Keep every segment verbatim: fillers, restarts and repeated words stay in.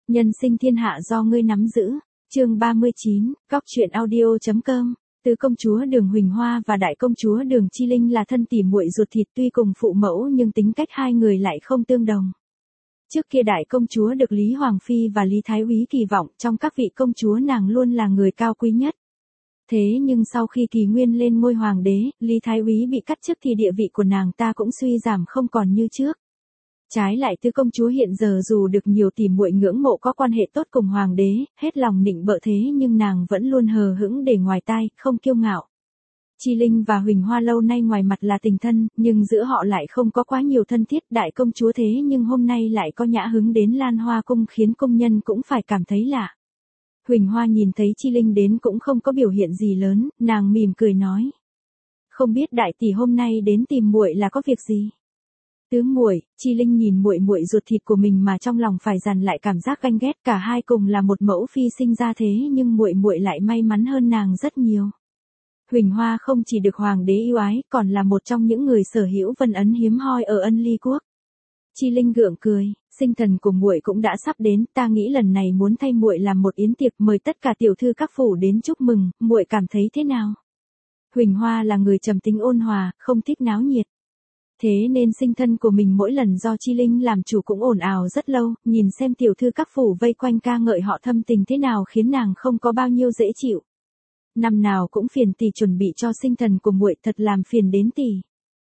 Nhân sinh thiên hạ do ngươi nắm giữ. Chương ba mươi chín, Cóc truyện audio.com. Tứ công chúa Đường Huỳnh Hoa và đại công chúa Đường Chi Linh là thân tỉ muội ruột thịt, tuy cùng phụ mẫu nhưng tính cách hai người lại không tương đồng. Trước kia đại công chúa được Lý Hoàng Phi và Lý Thái Úy kỳ vọng, trong các vị công chúa nàng luôn là người cao quý nhất. Thế nhưng sau khi Kỳ Nguyên lên ngôi hoàng đế, Lý Thái Úy bị cắt chức thì địa vị của nàng ta cũng suy giảm không còn như trước. Trái lại tứ công chúa hiện giờ dù được nhiều tỉ muội ngưỡng mộ có quan hệ tốt cùng hoàng đế, hết lòng nịnh bợ thế nhưng nàng vẫn luôn hờ hững để ngoài tai, không kiêu ngạo. Chi Linh và Huỳnh Hoa lâu nay ngoài mặt là tình thân, nhưng giữa họ lại không có quá nhiều thân thiết. Đại công chúa thế nhưng hôm nay lại có nhã hứng đến Lan Hoa cung khiến công nhân cũng phải cảm thấy lạ. Huỳnh Hoa nhìn thấy Chi Linh đến cũng không có biểu hiện gì lớn, nàng mỉm cười nói: "Không biết đại tỷ hôm nay đến tìm muội là có việc gì?" "Tứ muội." Chi Linh nhìn muội muội ruột thịt của mình mà trong lòng phải dằn lại cảm giác ganh ghét, cả hai cùng là một mẫu phi sinh ra thế nhưng muội muội lại may mắn hơn nàng rất nhiều. Huỳnh Hoa không chỉ được hoàng đế yêu ái, còn là một trong những người sở hữu vân ấn hiếm hoi ở Ân Ly quốc. Chi Linh gượng cười: "Sinh thần của muội cũng đã sắp đến, ta nghĩ lần này muốn thay muội làm một yến tiệc, mời tất cả tiểu thư các phủ đến chúc mừng, muội cảm thấy thế nào?" Huỳnh Hoa là người trầm tính ôn hòa, không thích náo nhiệt. Thế nên sinh thân của mình mỗi lần do Chi Linh làm chủ cũng ồn ào rất lâu, nhìn xem tiểu thư các phủ vây quanh ca ngợi họ thâm tình thế nào khiến nàng không có bao nhiêu dễ chịu. Năm nào cũng phiền tỷ chuẩn bị cho sinh thần của muội, thật làm phiền đến tỷ.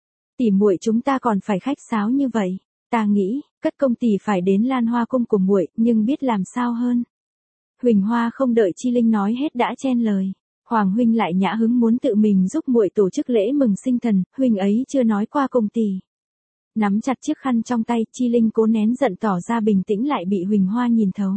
Tỷ muội chúng ta còn phải khách sáo như vậy. Ta nghĩ, cất công tỷ phải đến Lan Hoa cung của muội, nhưng biết làm sao hơn. Huỳnh Hoa không đợi Chi Linh nói hết đã chen lời: "Hoàng huynh lại nhã hứng muốn tự mình giúp muội tổ chức lễ mừng sinh thần, huynh ấy chưa nói qua cùng tỷ." Nắm chặt chiếc khăn trong tay, Chi Linh cố nén giận tỏ ra bình tĩnh lại bị Huỳnh Hoa nhìn thấu.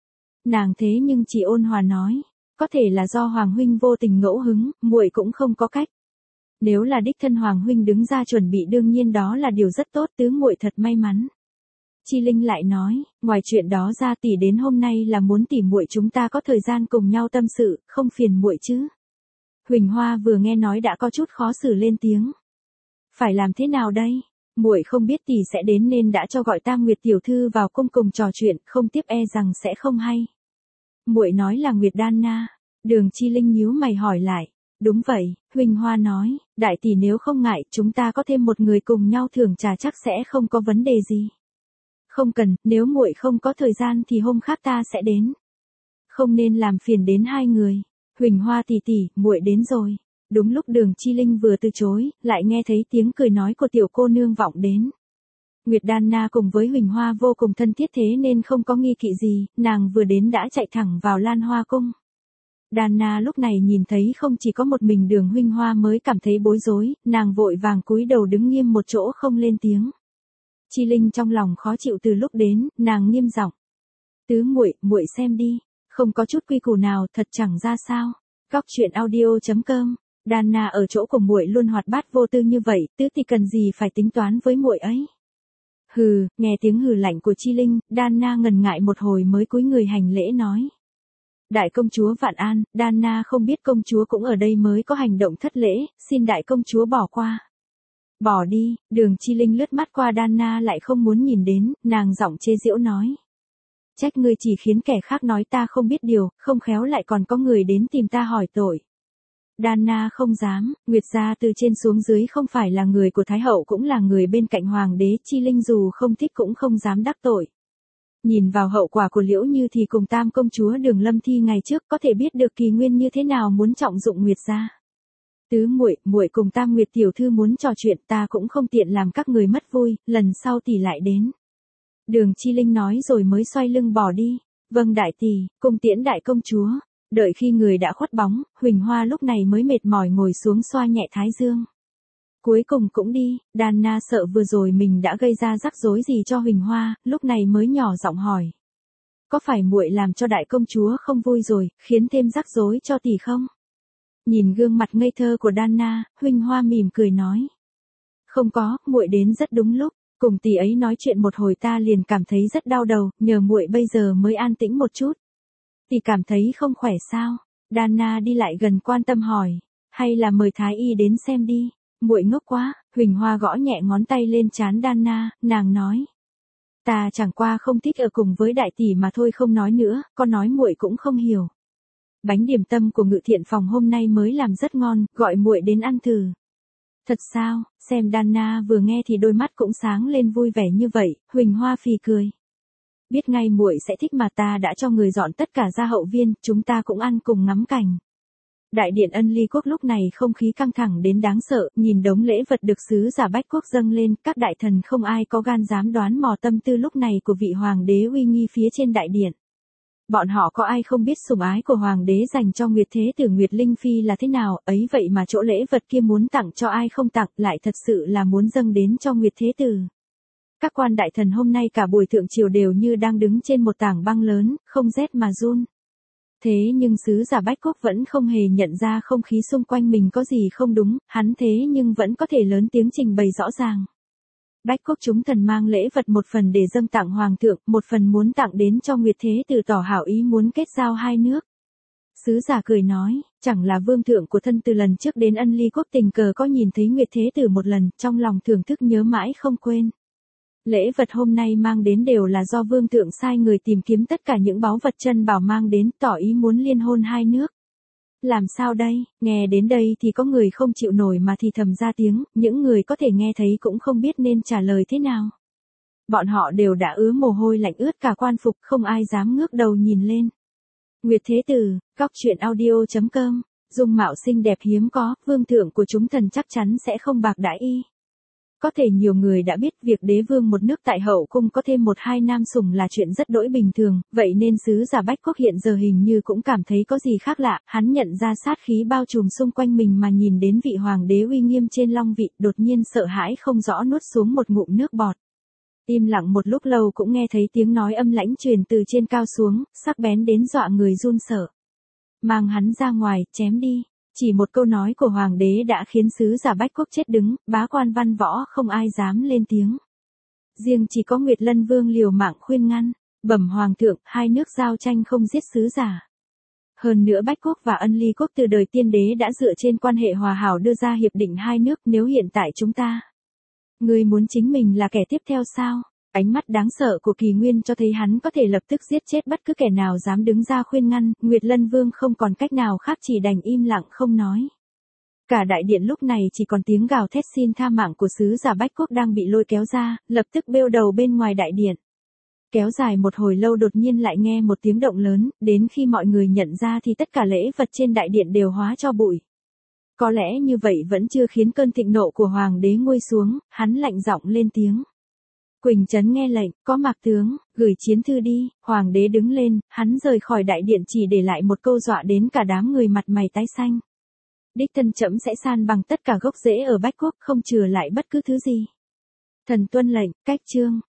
Nàng thế nhưng chỉ ôn hòa nói: "Có thể là do Hoàng huynh vô tình ngẫu hứng, muội cũng không có cách. Nếu là đích thân Hoàng huynh đứng ra chuẩn bị đương nhiên đó là điều rất tốt, tứ muội thật may mắn." Chi Linh lại nói: "Ngoài chuyện đó ra tỷ đến hôm nay là muốn tỷ muội chúng ta có thời gian cùng nhau tâm sự, không phiền muội chứ?" Huỳnh Hoa vừa nghe nói đã có chút khó xử lên tiếng: "Phải làm thế nào đây? Muội không biết tỷ sẽ đến nên đã cho gọi Tam Nguyệt tiểu thư vào cung cùng trò chuyện, không tiếp e rằng sẽ không hay." "Muội nói là Nguyệt Đan Na?" Đường Chi Linh nhíu mày hỏi lại. "Đúng vậy." Huỳnh Hoa nói: "Đại tỷ nếu không ngại, chúng ta có thêm một người cùng nhau thưởng trà chắc sẽ không có vấn đề gì." "Không cần, nếu muội không có thời gian thì hôm khác ta sẽ đến. Không nên làm phiền đến hai người." "Huỳnh Hoa tỷ tỷ, muội đến rồi." Đúng lúc Đường Chi Linh vừa từ chối, lại nghe thấy tiếng cười nói của tiểu cô nương vọng đến. Nguyệt Đan Na cùng với Huỳnh Hoa vô cùng thân thiết thế nên không có nghi kỵ gì, nàng vừa đến đã chạy thẳng vào Lan Hoa cung. Đan Na lúc này nhìn thấy không chỉ có một mình Đường Huỳnh Hoa mới cảm thấy bối rối, nàng vội vàng cúi đầu đứng nghiêm một chỗ không lên tiếng. Chi Linh trong lòng khó chịu từ lúc đến, nàng nghiêm giọng: "Tứ muội, muội xem đi, không có chút quy củ nào, thật chẳng ra sao." Cóc truyện audio.com. Đan Na ở chỗ của muội luôn hoạt bát vô tư như vậy, tứ thì cần gì phải tính toán với muội ấy. Hừ, nghe tiếng hừ lạnh của Chi Linh, Đan Na ngần ngại một hồi mới cúi người hành lễ nói: "Đại công chúa vạn an." Đan Na không biết công chúa cũng ở đây mới có hành động thất lễ, xin đại công chúa bỏ qua. "Bỏ đi." Đường Chi Linh lướt mắt qua Đan Na lại không muốn nhìn đến, nàng giọng chế giễu nói: "Trách ngươi chỉ khiến kẻ khác nói ta không biết điều, không khéo lại còn có người đến tìm ta hỏi tội." Đan Na không dám, Nguyệt gia từ trên xuống dưới không phải là người của Thái hậu cũng là người bên cạnh hoàng đế, Chi Linh dù không thích cũng không dám đắc tội. Nhìn vào hậu quả của Liễu Như thì cùng tam công chúa Đường Lâm Thi ngày trước có thể biết được Kỳ Nguyên như thế nào muốn trọng dụng Nguyệt gia. "Tứ muội, muội cùng Tam Nguyệt tiểu thư muốn trò chuyện, ta cũng không tiện làm các người mất vui, lần sau tỷ lại đến." Đường Chi Linh nói rồi mới xoay lưng bỏ đi. "Vâng đại tỷ." Cung tiễn đại công chúa. Đợi khi người đã khuất bóng, Huỳnh Hoa lúc này mới mệt mỏi ngồi xuống xoa nhẹ thái dương. Cuối cùng cũng đi. Đan Na sợ vừa rồi mình đã gây ra rắc rối gì cho Huỳnh Hoa, lúc này mới nhỏ giọng hỏi: "Có phải muội làm cho đại công chúa không vui rồi, khiến thêm rắc rối cho tỷ không?" Nhìn gương mặt ngây thơ của Đan Na, Huỳnh Hoa mỉm cười nói: "Không có, muội đến rất đúng lúc. Cùng tỷ ấy nói chuyện một hồi ta liền cảm thấy rất đau đầu, nhờ muội bây giờ mới an tĩnh một chút." "Tỷ cảm thấy không khỏe sao?" Đan Na đi lại gần quan tâm hỏi. "Hay là mời thái y đến xem đi." "Muội ngốc quá." Huỳnh Hoa gõ nhẹ ngón tay lên trán Đan Na, nàng nói: Ta chẳng qua không thích ở cùng với đại tỷ mà thôi, không nói nữa, con nói muội cũng không hiểu. Bánh điểm tâm của Ngự Thiện phòng hôm nay mới làm rất ngon, gọi muội đến ăn thử. Thật sao? Xem Dana vừa nghe thì đôi mắt cũng sáng lên vui vẻ như vậy, Huỳnh Hoa phì cười. Biết ngay muội sẽ thích mà, ta đã cho người dọn tất cả ra hậu viên, chúng ta cũng ăn cùng ngắm cảnh. Đại điện Ân Ly Quốc lúc này không khí căng thẳng đến đáng sợ, nhìn đống lễ vật được sứ giả Bách Quốc dâng lên, các đại thần không ai có gan dám đoán mò tâm tư lúc này của vị hoàng đế uy nghi phía trên đại điện. Bọn họ có ai không biết sủng ái của hoàng đế dành cho Nguyệt Thế Tử Nguyệt Linh Phi là thế nào, ấy vậy mà chỗ lễ vật kia muốn tặng cho ai không tặng, lại thật sự là muốn dâng đến cho Nguyệt Thế Tử. Các quan đại thần hôm nay cả buổi thượng triều đều như đang đứng trên một tảng băng lớn, không rét mà run. Thế nhưng sứ giả Bách Quốc vẫn không hề nhận ra không khí xung quanh mình có gì không đúng, hắn thế nhưng vẫn có thể lớn tiếng trình bày rõ ràng. Bách Quốc chúng thần mang lễ vật, một phần để dâng tặng hoàng thượng, một phần muốn tặng đến cho Nguyệt Thế Tử tỏ hảo ý muốn kết giao hai nước. Sứ giả cười nói, chẳng là vương thượng của thân từ lần trước đến Ân Ly Quốc tình cờ có nhìn thấy Nguyệt Thế Tử một lần, trong lòng thưởng thức nhớ mãi không quên. Lễ vật hôm nay mang đến đều là do vương thượng sai người tìm kiếm tất cả những báu vật chân bảo mang đến, tỏ ý muốn liên hôn hai nước. Làm sao đây? Nghe đến đây thì có người không chịu nổi mà thì thầm ra tiếng, những người có thể nghe thấy cũng không biết nên trả lời thế nào. Bọn họ đều đã ứa mồ hôi lạnh ướt cả quan phục, không ai dám ngước đầu nhìn lên. Nguyệt Thế Tử, góc truyện audio chấm com, dung mạo xinh đẹp hiếm có, vương thượng của chúng thần chắc chắn sẽ không bạc đãi y. Có thể nhiều người đã biết việc đế vương một nước tại hậu cung có thêm một hai nam sủng là chuyện rất đỗi bình thường, vậy nên sứ giả Bách Quốc hiện giờ hình như cũng cảm thấy có gì khác lạ, hắn nhận ra sát khí bao trùm xung quanh mình mà nhìn đến vị hoàng đế uy nghiêm trên long vị, đột nhiên sợ hãi không rõ nuốt xuống một ngụm nước bọt. Im lặng một lúc lâu cũng nghe thấy tiếng nói âm lãnh truyền từ trên cao xuống, sắc bén đến dọa người run sợ. Mang hắn ra ngoài, chém đi. Chỉ một câu nói của hoàng đế đã khiến sứ giả Bách Quốc chết đứng, bá quan văn võ không ai dám lên tiếng. Riêng chỉ có Nguyệt Lân Vương liều mạng khuyên ngăn, bẩm hoàng thượng, hai nước giao tranh không giết sứ giả. Hơn nữa Bách Quốc và Ân Ly Quốc từ đời tiên đế đã dựa trên quan hệ hòa hảo đưa ra hiệp định hai nước, nếu hiện tại chúng ta. Ngươi muốn chính mình là kẻ tiếp theo sao? Ánh mắt đáng sợ của Kỳ Nguyên cho thấy hắn có thể lập tức giết chết bất cứ kẻ nào dám đứng ra khuyên ngăn, Nguyệt Lân Vương không còn cách nào khác chỉ đành im lặng không nói. Cả đại điện lúc này chỉ còn tiếng gào thét xin tha mạng của sứ giả Bách Quốc đang bị lôi kéo ra, lập tức bêu đầu bên ngoài đại điện. Kéo dài một hồi lâu đột nhiên lại nghe một tiếng động lớn, đến khi mọi người nhận ra thì tất cả lễ vật trên đại điện đều hóa cho bụi. Có lẽ như vậy vẫn chưa khiến cơn thịnh nộ của hoàng đế nguôi xuống, hắn lạnh giọng lên tiếng. Quỳnh Trấn nghe lệnh, có Mạc tướng, gửi chiến thư đi, hoàng đế đứng lên, hắn rời khỏi đại điện chỉ để lại một câu dọa đến cả đám người mặt mày tái xanh. Đích thân trẫm sẽ san bằng tất cả gốc rễ ở Bách Quốc, không chừa lại bất cứ thứ gì. Thần tuân lệnh, cách chương.